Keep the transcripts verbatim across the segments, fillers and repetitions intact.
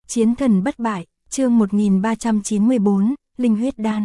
Chiến thần bất bại, chương một nghìn ba trăm chín mươi bốn, Linh huyết đan.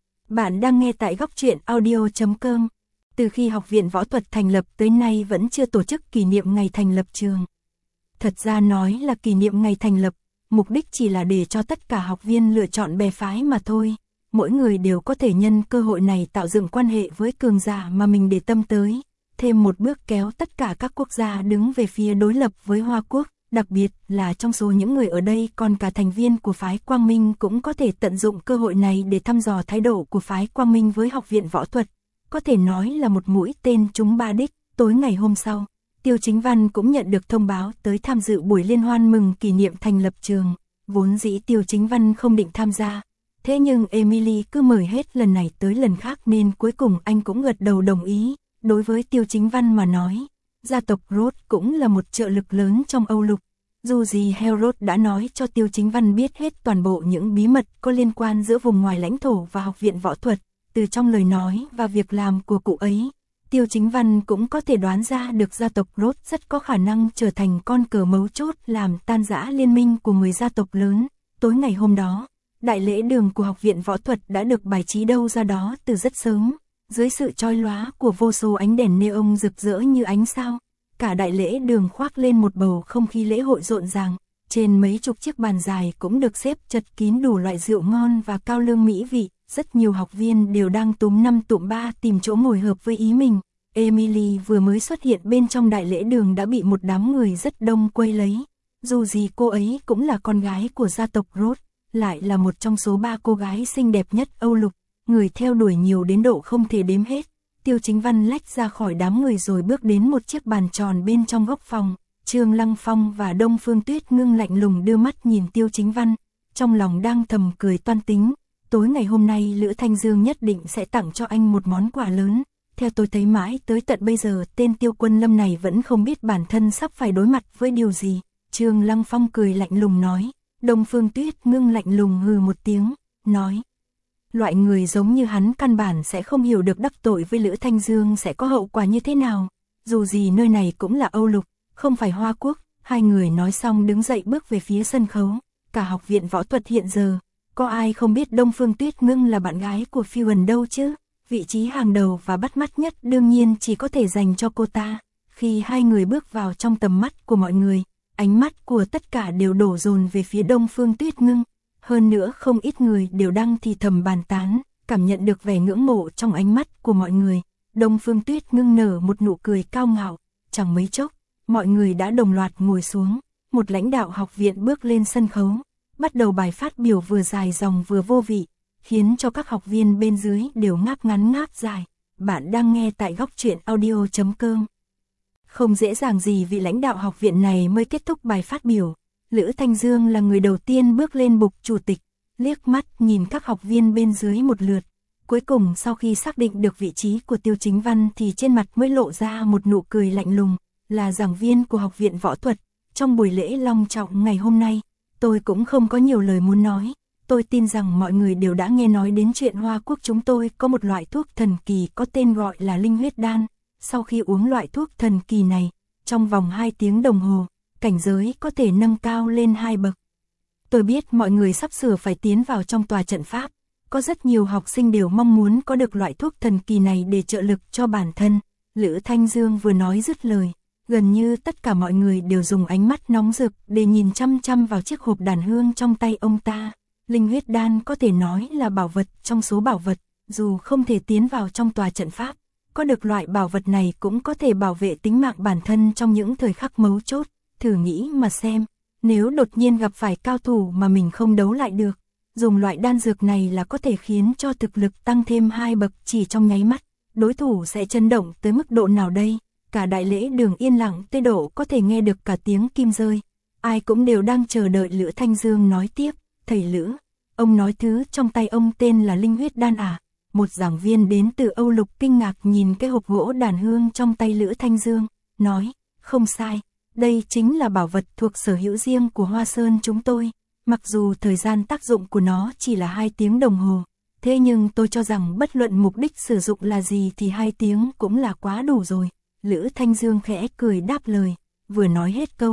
Bạn đang nghe tại góc truyện audio chấm com. Từ khi học viện võ thuật thành lập tới nay vẫn chưa tổ chức kỷ niệm ngày thành lập trường. Thật ra nói là kỷ niệm ngày thành lập, mục đích chỉ là để cho tất cả học viên lựa chọn bè phái mà thôi. Mỗi người đều có thể nhân cơ hội này tạo dựng quan hệ với cường giả mà mình để tâm tới. Thêm một bước kéo tất cả các quốc gia đứng về phía đối lập với Hoa Quốc. Đặc biệt là trong số những người ở đây còn cả thành viên của phái Quang Minh cũng có thể tận dụng cơ hội này để thăm dò thái độ của phái Quang Minh với học viện võ thuật. Có thể nói là một mũi tên trúng ba đích. Tối ngày hôm sau, Tiêu Chính Văn cũng nhận được thông báo tới tham dự buổi liên hoan mừng kỷ niệm thành lập trường. Vốn dĩ Tiêu Chính Văn không định tham gia. Thế nhưng Emily cứ mời hết lần này tới lần khác nên cuối cùng anh cũng gật đầu đồng ý. Đối với Tiêu Chính Văn mà nói, gia tộc Roth cũng là một trợ lực lớn trong Âu Lục. Dù gì Herod đã nói cho Tiêu Chính Văn biết hết toàn bộ những bí mật có liên quan giữa vùng ngoài lãnh thổ và học viện võ thuật. Từ trong lời nói và việc làm của cụ ấy, Tiêu Chính Văn cũng có thể đoán ra được gia tộc Roth rất có khả năng trở thành con cờ mấu chốt làm tan rã liên minh của người gia tộc lớn. Tối ngày hôm đó, đại lễ đường của học viện võ thuật đã được bài trí đâu ra đó từ rất sớm. Dưới sự chói lóa của vô số ánh đèn neon rực rỡ như ánh sao, cả đại lễ đường khoác lên một bầu không khí lễ hội rộn ràng. Trên mấy chục chiếc bàn dài cũng được xếp chật kín đủ loại rượu ngon và cao lương mỹ vị. Rất nhiều học viên đều đang túm năm tụm ba tìm chỗ ngồi hợp với ý mình. Emily vừa mới xuất hiện bên trong đại lễ đường đã bị một đám người rất đông quây lấy. Dù gì cô ấy cũng là con gái của gia tộc Roth, lại là một trong số ba cô gái xinh đẹp nhất Âu Lục. Người theo đuổi nhiều đến độ không thể đếm hết. Tiêu Chính Văn lách ra khỏi đám người rồi bước đến một chiếc bàn tròn bên trong góc phòng. Trương Lăng Phong và Đông Phương Tuyết Ngưng lạnh lùng đưa mắt nhìn Tiêu Chính Văn, trong lòng đang thầm cười toan tính. Tối ngày hôm nay Lữ Thanh Dương nhất định sẽ tặng cho anh một món quà lớn. Theo tôi thấy mãi tới tận bây giờ tên Tiêu Quân Lâm này vẫn không biết bản thân sắp phải đối mặt với điều gì. Trương Lăng Phong cười lạnh lùng nói. Đông Phương Tuyết Ngưng lạnh lùng hừ một tiếng, nói. Loại người giống như hắn căn bản sẽ không hiểu được đắc tội với Lữ Thanh Dương sẽ có hậu quả như thế nào. Dù gì nơi này cũng là Âu Lục, không phải Hoa Quốc. Hai người nói xong đứng dậy bước về phía sân khấu. Cả học viện võ thuật hiện giờ, có ai không biết Đông Phương Tuyết Ngưng là bạn gái của Phi Huân đâu chứ? Vị trí hàng đầu và bắt mắt nhất đương nhiên chỉ có thể dành cho cô ta. Khi hai người bước vào trong tầm mắt của mọi người, ánh mắt của tất cả đều đổ dồn về phía Đông Phương Tuyết Ngưng. Hơn nữa không ít người đều đang thì thầm bàn tán, cảm nhận được vẻ ngưỡng mộ trong ánh mắt của mọi người. Đông Phương Tuyết Ngưng nở một nụ cười cao ngạo, chẳng mấy chốc, mọi người đã đồng loạt ngồi xuống. Một lãnh đạo học viện bước lên sân khấu, bắt đầu bài phát biểu vừa dài dòng vừa vô vị, khiến cho các học viên bên dưới đều ngáp ngắn ngáp dài. Bạn đang nghe tại góc truyện audio chấm com. Không dễ dàng gì vị lãnh đạo học viện này mới kết thúc bài phát biểu. Lữ Thanh Dương là người đầu tiên bước lên bục chủ tịch, liếc mắt nhìn các học viên bên dưới một lượt. Cuối cùng sau khi xác định được vị trí của Tiêu Chính Văn thì trên mặt mới lộ ra một nụ cười lạnh lùng. Là giảng viên của học viện võ thuật, trong buổi lễ long trọng ngày hôm nay, tôi cũng không có nhiều lời muốn nói. Tôi tin rằng mọi người đều đã nghe nói đến chuyện Hoa Quốc chúng tôi có một loại thuốc thần kỳ có tên gọi là linh huyết đan. Sau khi uống loại thuốc thần kỳ này, trong vòng hai tiếng đồng hồ, cảnh giới có thể nâng cao lên hai bậc. Tôi biết mọi người sắp sửa phải tiến vào trong tòa trận pháp. Có rất nhiều học sinh đều mong muốn có được loại thuốc thần kỳ này để trợ lực cho bản thân. Lữ Thanh Dương vừa nói dứt lời, gần như tất cả mọi người đều dùng ánh mắt nóng rực để nhìn chăm chăm vào chiếc hộp đàn hương trong tay ông ta. Linh huyết đan có thể nói là bảo vật trong số bảo vật, dù không thể tiến vào trong tòa trận pháp. Có được loại bảo vật này cũng có thể bảo vệ tính mạng bản thân trong những thời khắc mấu chốt. Thử nghĩ mà xem, nếu đột nhiên gặp phải cao thủ mà mình không đấu lại được, dùng loại đan dược này là có thể khiến cho thực lực tăng thêm hai bậc chỉ trong nháy mắt. Đối thủ sẽ chấn động tới mức độ nào đây? Cả đại lễ đường yên lặng tới độ có thể nghe được cả tiếng kim rơi. Ai cũng đều đang chờ đợi Lữ Thanh Dương nói tiếp. Thầy Lữ, ông nói thứ trong tay ông tên là linh huyết đan à? Một giảng viên đến từ Âu Lục kinh ngạc nhìn cái hộp gỗ đàn hương trong tay Lữ Thanh Dương, nói, không sai, đây chính là bảo vật thuộc sở hữu riêng của Hoa Sơn chúng tôi. Mặc dù thời gian tác dụng của nó chỉ là hai tiếng đồng hồ, thế nhưng tôi cho rằng bất luận mục đích sử dụng là gì thì hai tiếng cũng là quá đủ rồi. Lữ Thanh Dương khẽ cười đáp lời, vừa nói hết câu,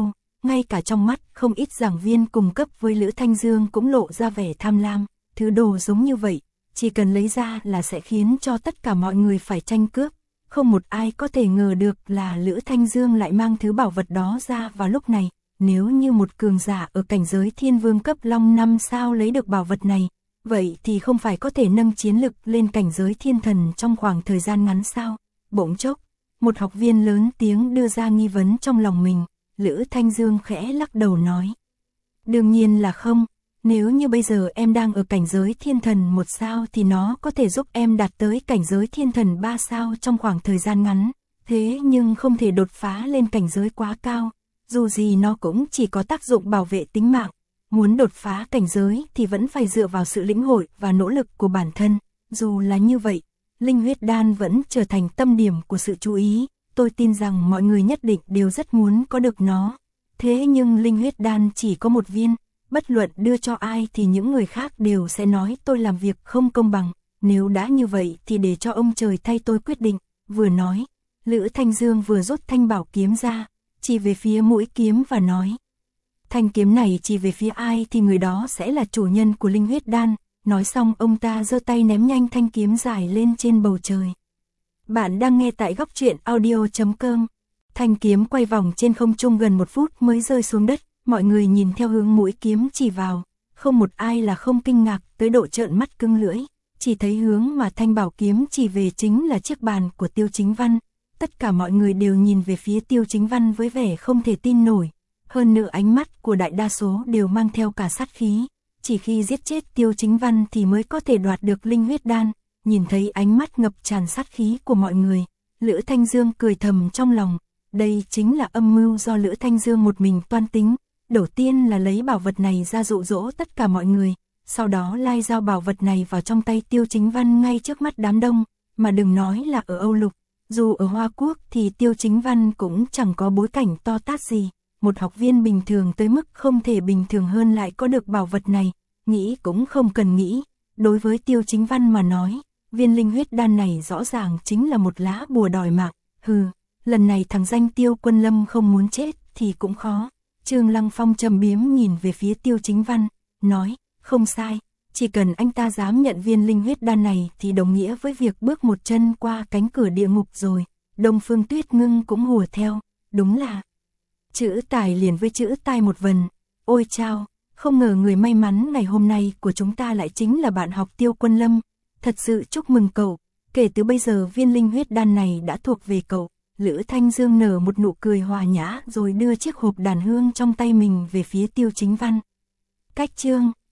ngay cả trong mắt không ít giảng viên cùng cấp với Lữ Thanh Dương cũng lộ ra vẻ tham lam, thứ đồ giống như vậy, chỉ cần lấy ra là sẽ khiến cho tất cả mọi người phải tranh cướp, không một ai có thể ngờ được là Lữ Thanh Dương lại mang thứ bảo vật đó ra vào lúc này, nếu như một cường giả ở cảnh giới thiên vương cấp long năm sao lấy được bảo vật này, vậy thì không phải có thể nâng chiến lực lên cảnh giới thiên thần trong khoảng thời gian ngắn sao? Bỗng chốc, một học viên lớn tiếng đưa ra nghi vấn trong lòng mình, Lữ Thanh Dương khẽ lắc đầu nói. Đương nhiên là không, nếu như bây giờ em đang ở cảnh giới thiên thần một sao thì nó có thể giúp em đạt tới cảnh giới thiên thần ba sao trong khoảng thời gian ngắn, thế nhưng không thể đột phá lên cảnh giới quá cao, dù gì nó cũng chỉ có tác dụng bảo vệ tính mạng. Muốn đột phá cảnh giới thì vẫn phải dựa vào sự lĩnh hội và nỗ lực của bản thân, dù là như vậy, linh huyết đan vẫn trở thành tâm điểm của sự chú ý, tôi tin rằng mọi người nhất định đều rất muốn có được nó. Thế nhưng linh huyết đan chỉ có một viên, bất luận đưa cho ai thì những người khác đều sẽ nói tôi làm việc không công bằng, nếu đã như vậy thì để cho ông trời thay tôi quyết định, vừa nói, Lữ Thanh Dương vừa rút thanh bảo kiếm ra, chỉ về phía mũi kiếm và nói. Thanh kiếm này chỉ về phía ai thì người đó sẽ là chủ nhân của linh huyết đan. Nói xong ông ta giơ tay ném nhanh thanh kiếm dài lên trên bầu trời. Bạn đang nghe tại góc truyện audio chấm com. Thanh kiếm quay vòng trên không trung gần một phút mới rơi xuống đất. Mọi người nhìn theo hướng mũi kiếm chỉ vào. Không một ai là không kinh ngạc tới độ trợn mắt cưng lưỡi. Chỉ thấy hướng mà thanh bảo kiếm chỉ về chính là chiếc bàn của Tiêu Chính Văn. Tất cả mọi người đều nhìn về phía Tiêu Chính Văn với vẻ không thể tin nổi. Hơn nữa ánh mắt của đại đa số đều mang theo cả sát khí. Chỉ khi giết chết Tiêu Chính Văn thì mới có thể đoạt được linh huyết đan. Nhìn thấy ánh mắt ngập tràn sát khí của mọi người, Lữ Thanh Dương cười thầm trong lòng. Đây chính là âm mưu do Lữ Thanh Dương một mình toan tính. Đầu tiên là lấy bảo vật này ra dụ dỗ tất cả mọi người. Sau đó lai giao bảo vật này vào trong tay Tiêu Chính Văn ngay trước mắt đám đông. Mà đừng nói là ở Âu Lục. Dù ở Hoa Quốc thì Tiêu Chính Văn cũng chẳng có bối cảnh to tát gì. Một học viên bình thường tới mức không thể bình thường hơn lại có được bảo vật này, nghĩ cũng không cần nghĩ. Đối với Tiêu Chính Văn mà nói, viên linh huyết đan này rõ ràng chính là một lá bùa đòi mạng. Hừ, lần này thằng danh Tiêu Quân Lâm không muốn chết thì cũng khó. Trương Lăng Phong trầm biếm nhìn về phía Tiêu Chính Văn, nói, không sai, chỉ cần anh ta dám nhận viên linh huyết đan này thì đồng nghĩa với việc bước một chân qua cánh cửa địa ngục rồi. Đông Phương Tuyết Ngưng cũng hùa theo, đúng là chữ tài liền với chữ tai một vần. Ôi chao, không ngờ người may mắn ngày hôm nay của chúng ta lại chính là bạn học Tiêu Quân Lâm. Thật sự chúc mừng cậu, kể từ bây giờ viên linh huyết đan này đã thuộc về cậu. Lữ Thanh Dương nở một nụ cười hòa nhã rồi đưa chiếc hộp đàn hương trong tay mình về phía Tiêu Chính Văn. Cách chương